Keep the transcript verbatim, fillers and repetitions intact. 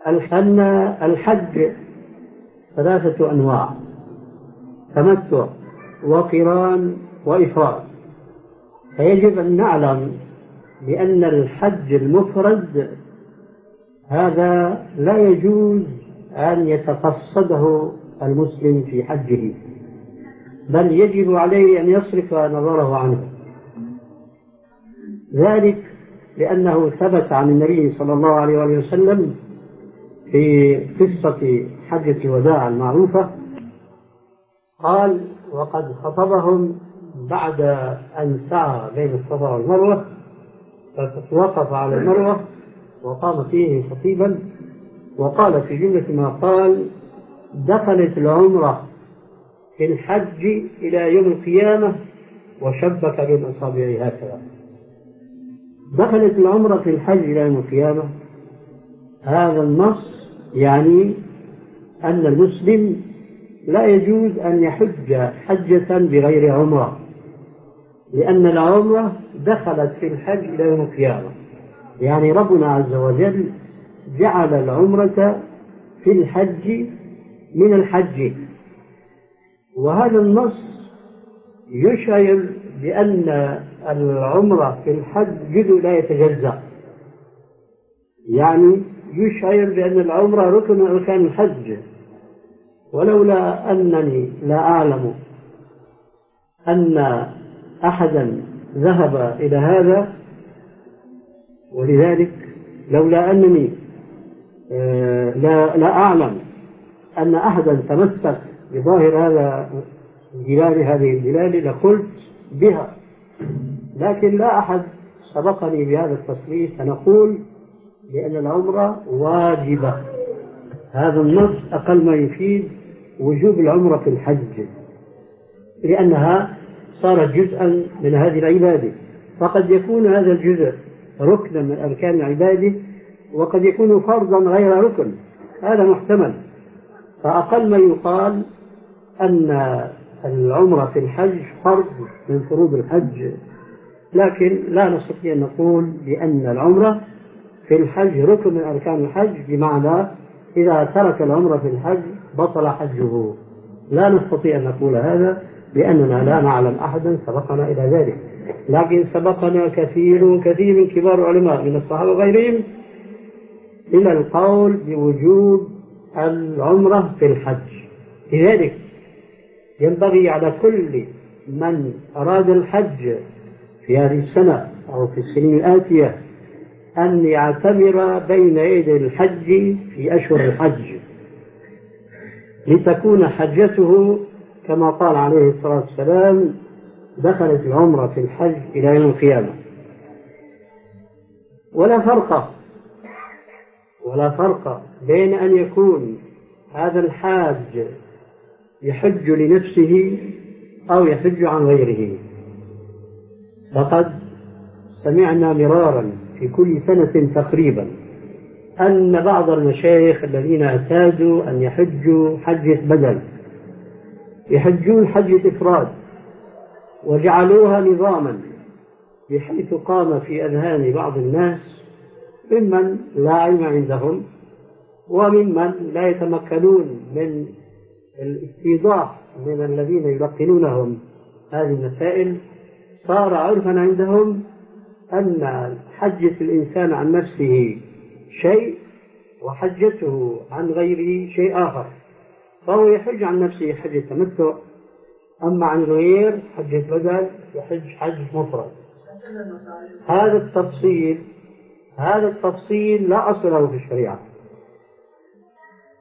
أن الحج ثلاثة أنواع: تمتع وقران وإفراد. فيجب أن نعلم بأن الحج المفرد هذا لا يجوز أن يتقصده المسلم في حجه، بل يجب عليه أن يصرف نظره عنه، ذلك لأنه ثبت عن النبي صلى الله عليه وسلم في قصة حجة الوداع المعروفة قال: وقد خطبهم بعد أن سعى بين الصفا والمروة، فوقف على المروة وقام فيه خطيبا وقال في جملة ما قال: دخلت العمرة في الحج إلى يوم القيامة وشبك بين أصابعه هكذا. دخلت العمرة في الحج إلى يوم القيامة، هذا النص يعني أن المسلم لا يجوز أن يحج حجة بغير عمرة، لأن العمرة دخلت في الحج إلى يوم القيامة. يعني ربنا عز وجل جعل العمرة في الحج من الحج، وهذا النص يشعر بأن العمرة في الحج جزء لا يتجزأ، يعني يشعر بأن العمرة ركن من أركان الحج. ولولا أنني لا أعلم أن أحدا ذهب إلى هذا، ولذلك لولا أنني لا, لا أعلم أن أحدا تمسك بظاهر هذا الدلال هذه الدلال لقلت بها، لكن لا أحد سبقني بهذا التصريح فنقول بأن العمرة واجبة. هذا النص أقل ما يفيد وجوب العمرة في الحج، لأنها صارت جزءا من هذه العبادة. فقد يكون هذا الجزء ركنا من أركان العبادة، وقد يكون فرضا غير ركن، هذا محتمل. فأقل ما يقال أن العمرة في الحج فرض من فروض الحج، لكن لا نستطيع أن نقول بأن العمرة في الحج ركن من أركان الحج، بمعنى إذا ترك العمرة في الحج بطل حجه. لا نستطيع أن نقول هذا، لأننا لا نعلم أحدا سبقنا إلى ذلك، لكن سبقنا كثير كثير من كبار العلماء من الصحابة وغيرهم إلى القول بوجوب العمرة في الحج. لذلك ينبغي على كل من أراد الحج في هذه السنة أو في السنين الآتية أن يعتمر بين يدي الحج في أشهر الحج، لتكون حجته كما قال عليه الصلاة والسلام: دخلت العمرة في الحج إلى يوم القيامة. ولا فرق ولا فرق بين أن يكون هذا الحاج يحج لنفسه أو يحج عن غيره. فقد سمعنا مرارا في كل سنة تقريبا أن بعض المشايخ الذين اعتادوا أن يحجوا حجة بدل يحجون حجة إفراد، وجعلوها نظاما بحيث قام في أذهان بعض الناس ممن لا علم عندهم وممن لا يتمكنون من الاستيضاح من الذين يلقنونهم هذه المسائل، صار عرفا عندهم أن حجة الإنسان عن نفسه شيء وحجته عن غيره شيء آخر. فهو يحج عن نفسه حج تمتع، أما عن غير حجة بدل يحج حج مفرد. هذا التفصيل هذا التفصيل لا أصل له في الشريعة،